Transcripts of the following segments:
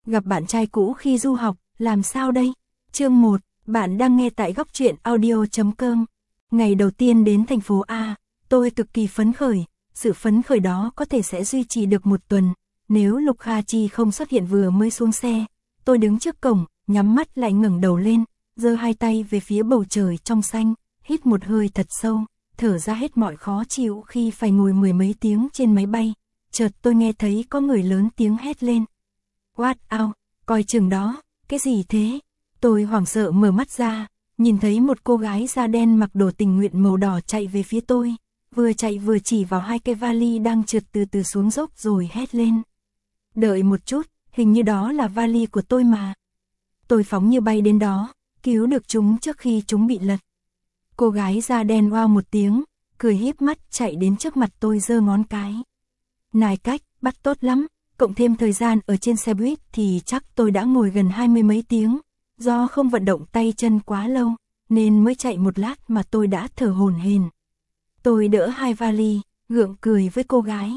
Gặp bạn trai cũ khi du học, làm sao đây? Chương 1, bạn đang nghe tại góc truyện audio.com. Ngày đầu tiên đến thành phố A, tôi cực kỳ phấn khởi, sự phấn khởi đó có thể sẽ duy trì được một tuần. Nếu Lục Kha Chi không xuất hiện vừa mới xuống xe, tôi đứng trước cổng, nhắm mắt lại ngẩng đầu lên, giơ hai tay về phía bầu trời trong xanh, hít một hơi thật sâu, thở ra hết mọi khó chịu khi phải ngồi mười mấy tiếng trên máy bay. Chợt tôi nghe thấy có người lớn tiếng hét lên. What out, coi chừng đó, cái gì thế? Tôi hoảng sợ mở mắt ra, nhìn thấy một cô gái da đen mặc đồ tình nguyện màu đỏ chạy về phía tôi, vừa chạy vừa chỉ vào hai cái vali đang trượt từ từ xuống dốc rồi hét lên. Đợi một chút, hình như đó là vali của tôi mà. Tôi phóng như bay đến đó, cứu được chúng trước khi chúng bị lật. Cô gái da đen oao một tiếng, cười híp mắt chạy đến trước mặt tôi giơ ngón cái. Này cách, bắt tốt lắm, cộng thêm thời gian ở trên xe buýt thì chắc tôi đã ngồi gần 20 mấy tiếng, do không vận động tay chân quá lâu, nên mới chạy một lát mà tôi đã thở hổn hển. Tôi đỡ hai vali, gượng cười với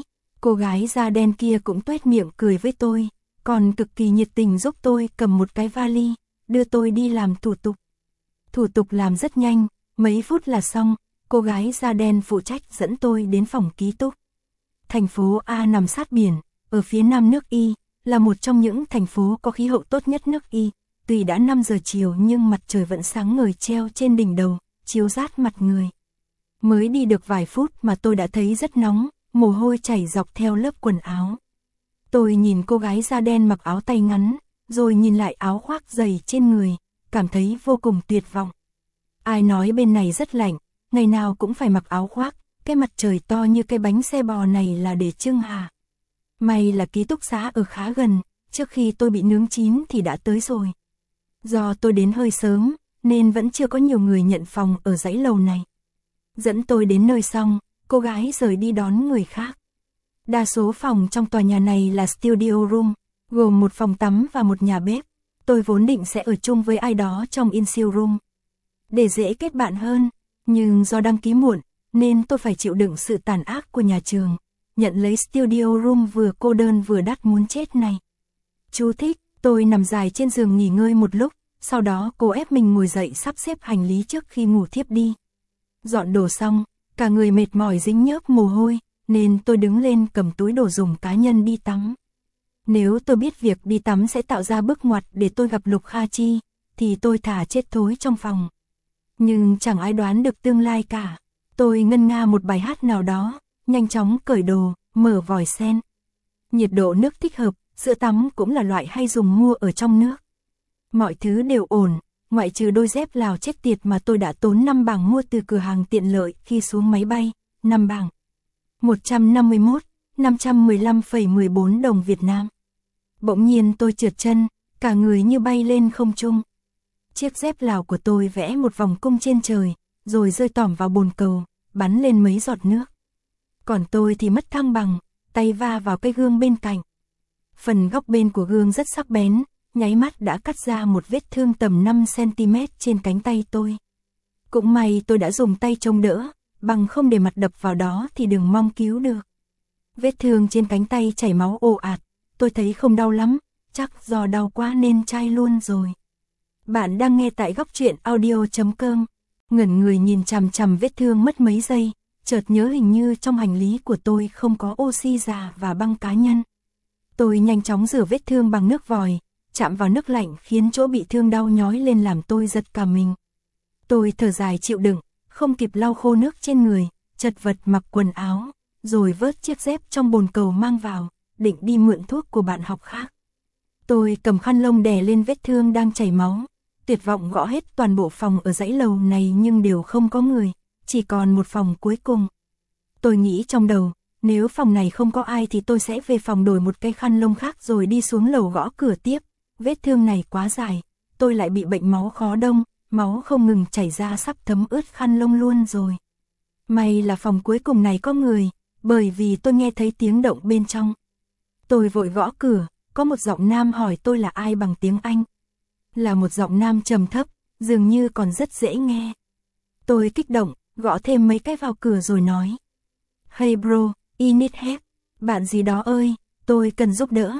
cô gái da đen kia cũng tuét miệng cười với tôi, còn cực kỳ nhiệt tình giúp tôi cầm một cái vali, đưa tôi đi làm thủ tục. Thủ tục làm rất nhanh, mấy phút là xong, cô gái da đen phụ trách dẫn tôi đến phòng ký túc. Thành phố A nằm sát biển, ở phía nam nước Y, là một trong những thành phố có khí hậu tốt nhất nước Y. Tuy đã 5 giờ chiều nhưng mặt trời vẫn sáng ngời treo trên đỉnh đầu, chiếu rát mặt người. Mới đi được vài phút mà tôi đã thấy rất nóng, mồ hôi chảy dọc theo lớp quần áo. Tôi nhìn cô gái da đen mặc áo tay ngắn, rồi nhìn lại áo khoác dày trên người, cảm thấy vô cùng tuyệt vọng. Ai nói bên này rất lạnh, ngày nào cũng phải mặc áo khoác, cái mặt trời to như cái bánh xe bò này là để trưng hả? May là ký túc xá ở khá gần, trước khi tôi bị nướng chín thì đã tới rồi. Do tôi đến hơi sớm, nên vẫn chưa có nhiều người nhận phòng ở dãy lầu này. Dẫn tôi đến nơi xong, cô gái rời đi đón người khác. Đa số phòng trong tòa nhà này là studio room, gồm một phòng tắm và một nhà bếp. Tôi vốn định sẽ ở chung với ai đó trong in-siêu room, để dễ kết bạn hơn, nhưng do đăng ký muộn, nên tôi phải chịu đựng sự tàn ác của nhà trường, nhận lấy studio room vừa cô đơn vừa đắt muốn chết này. Chú thích, tôi nằm dài trên giường nghỉ ngơi một lúc, sau đó cô ép mình ngồi dậy sắp xếp hành lý trước khi ngủ thiếp đi. Dọn đồ xong, cả người mệt mỏi dính nhớp mồ hôi, nên tôi đứng lên cầm túi đồ dùng cá nhân đi tắm. Nếu tôi biết việc đi tắm sẽ tạo ra bước ngoặt để tôi gặp Lục Kha Chi, thì tôi thà chết thối trong phòng. Nhưng chẳng ai đoán được tương lai cả. Tôi ngân nga một bài hát nào đó, nhanh chóng cởi đồ, mở vòi sen. Nhiệt độ nước thích hợp, sữa tắm cũng là loại hay dùng mua ở trong nước. Mọi thứ đều ổn, ngoại trừ đôi dép Lào chết tiệt mà tôi đã tốn 5 bảng mua từ cửa hàng tiện lợi khi xuống máy bay, 5 bảng. 151, 515,14 đồng Việt Nam. Bỗng nhiên tôi trượt chân, cả người như bay lên không trung. Chiếc dép Lào của tôi vẽ một vòng cung trên trời, rồi rơi tỏm vào bồn cầu, bắn lên mấy giọt nước. Còn tôi thì mất thăng bằng, tay va vào cái gương bên cạnh. Phần góc bên của gương rất sắc bén, nháy mắt đã cắt ra một vết thương tầm 5 cm trên cánh tay tôi. Cũng may tôi đã dùng tay chống đỡ, bằng không để mặt đập vào đó thì đừng mong cứu được. Vết thương trên cánh tay chảy máu ồ ạt, tôi thấy không đau lắm, chắc do đau quá nên chai luôn rồi. Bạn đang nghe tại góc truyện audio.com. Ngẩn người nhìn chằm chằm vết thương mất mấy giây, chợt nhớ hình như trong hành lý của tôi không có oxy già và băng cá nhân. Tôi nhanh chóng rửa vết thương bằng nước vòi, chạm vào nước lạnh khiến chỗ bị thương đau nhói lên làm tôi giật cả mình. Tôi thở dài chịu đựng, không kịp lau khô nước trên người, chật vật mặc quần áo, rồi vớt chiếc dép trong bồn cầu mang vào, định đi mượn thuốc của bạn học khác. Tôi cầm khăn lông đè lên vết thương đang chảy máu, tuyệt vọng gõ hết toàn bộ phòng ở dãy lầu này nhưng đều không có người, chỉ còn một phòng cuối cùng. Tôi nghĩ trong đầu, nếu phòng này không có ai thì tôi sẽ về phòng đổi một cái khăn lông khác rồi đi xuống lầu gõ cửa tiếp. Vết thương này quá dài, tôi lại bị bệnh máu khó đông, máu không ngừng chảy ra sắp thấm ướt khăn lông luôn rồi. May là phòng cuối cùng này có người, bởi vì tôi nghe thấy tiếng động bên trong. Tôi vội gõ cửa, có một giọng nam hỏi tôi là ai bằng tiếng Anh. Là một giọng nam trầm thấp, dường như còn rất dễ nghe. Tôi kích động, gõ thêm mấy cái vào cửa rồi nói. Hey bro, I need help. Bạn gì đó ơi, tôi cần giúp đỡ.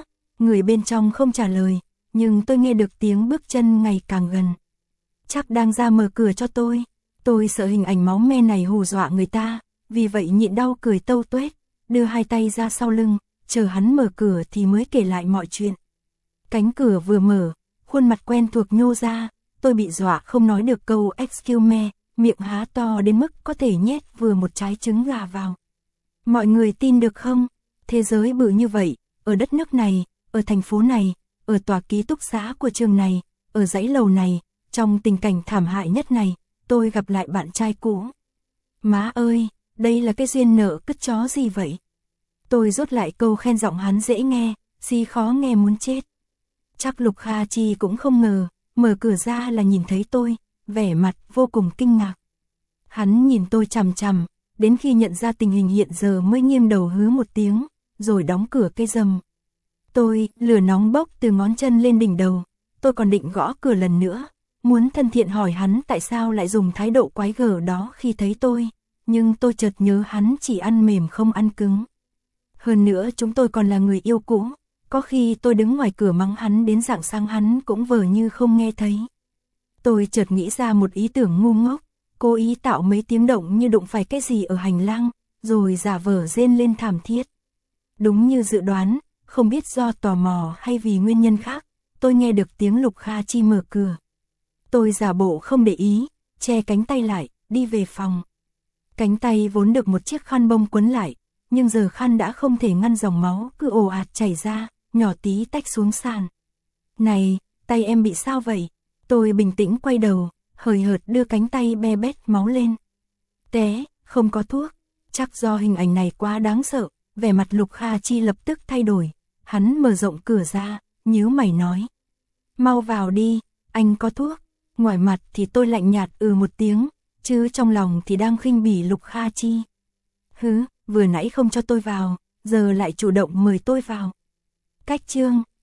Người bên trong không trả lời, nhưng tôi nghe được tiếng bước chân ngày càng gần. Chắc đang ra mở cửa cho tôi. Tôi sợ hình ảnh máu me này hù dọa người ta, vì vậy nhịn đau cười tâu tuét, đưa hai tay ra sau lưng, chờ hắn mở cửa thì mới kể lại mọi chuyện. Cánh cửa vừa mở, khuôn mặt quen thuộc nhô ra, tôi bị dọa không nói được câu excuse me, miệng há to đến mức có thể nhét vừa một trái trứng gà vào. Mọi người tin được không? Thế giới bự như vậy, ở đất nước này, ở thành phố này, ở tòa ký túc xá của trường này, ở dãy lầu này, trong tình cảnh thảm hại nhất này, tôi gặp lại bạn trai cũ. Má ơi, đây là cái duyên nợ cứt chó gì vậy? Tôi rút lại câu khen giọng hắn dễ nghe, xí khó nghe muốn chết. Chắc Lục Kha Chi cũng không ngờ, mở cửa ra là nhìn thấy tôi, vẻ mặt vô cùng kinh ngạc. Hắn nhìn tôi chằm chằm, đến khi nhận ra tình hình hiện giờ mới nghiêm đầu hứ một tiếng, rồi đóng cửa cây rầm. Tôi, lửa nóng bốc từ ngón chân lên đỉnh đầu, tôi còn định gõ cửa lần nữa, muốn thân thiện hỏi hắn tại sao lại dùng thái độ quái gở đó khi thấy tôi, nhưng tôi chợt nhớ hắn chỉ ăn mềm không ăn cứng. Hơn nữa chúng tôi còn là người yêu cũ, có khi tôi đứng ngoài cửa mắng hắn đến rạng sáng hắn cũng vờ như không nghe thấy. Tôi chợt nghĩ ra một ý tưởng ngu ngốc, cố ý tạo mấy tiếng động như đụng phải cái gì ở hành lang, rồi giả vờ rên lên thảm thiết. Đúng như dự đoán, không biết do tò mò hay vì nguyên nhân khác, tôi nghe được tiếng Lục Kha Chi mở cửa. Tôi giả bộ không để ý, che cánh tay lại, đi về phòng. Cánh tay vốn được một chiếc khăn bông quấn lại, nhưng giờ khăn đã không thể ngăn dòng máu cứ ồ ạt chảy ra, nhỏ tí tách xuống sàn. Này, tay em bị sao vậy? Tôi bình tĩnh quay đầu, hời hợt đưa cánh tay be bét máu lên. Té, không có thuốc. Chắc do hình ảnh này quá đáng sợ, vẻ mặt Lục Kha Chi lập tức thay đổi. Hắn mở rộng cửa ra, nhíu mày nói. Mau vào đi, anh có thuốc. Ngoài mặt thì tôi lạnh nhạt một tiếng, chứ trong lòng thì đang khinh bỉ Lục Kha Chi. Hứ, vừa nãy không cho tôi vào, giờ lại chủ động mời tôi vào. Cách chương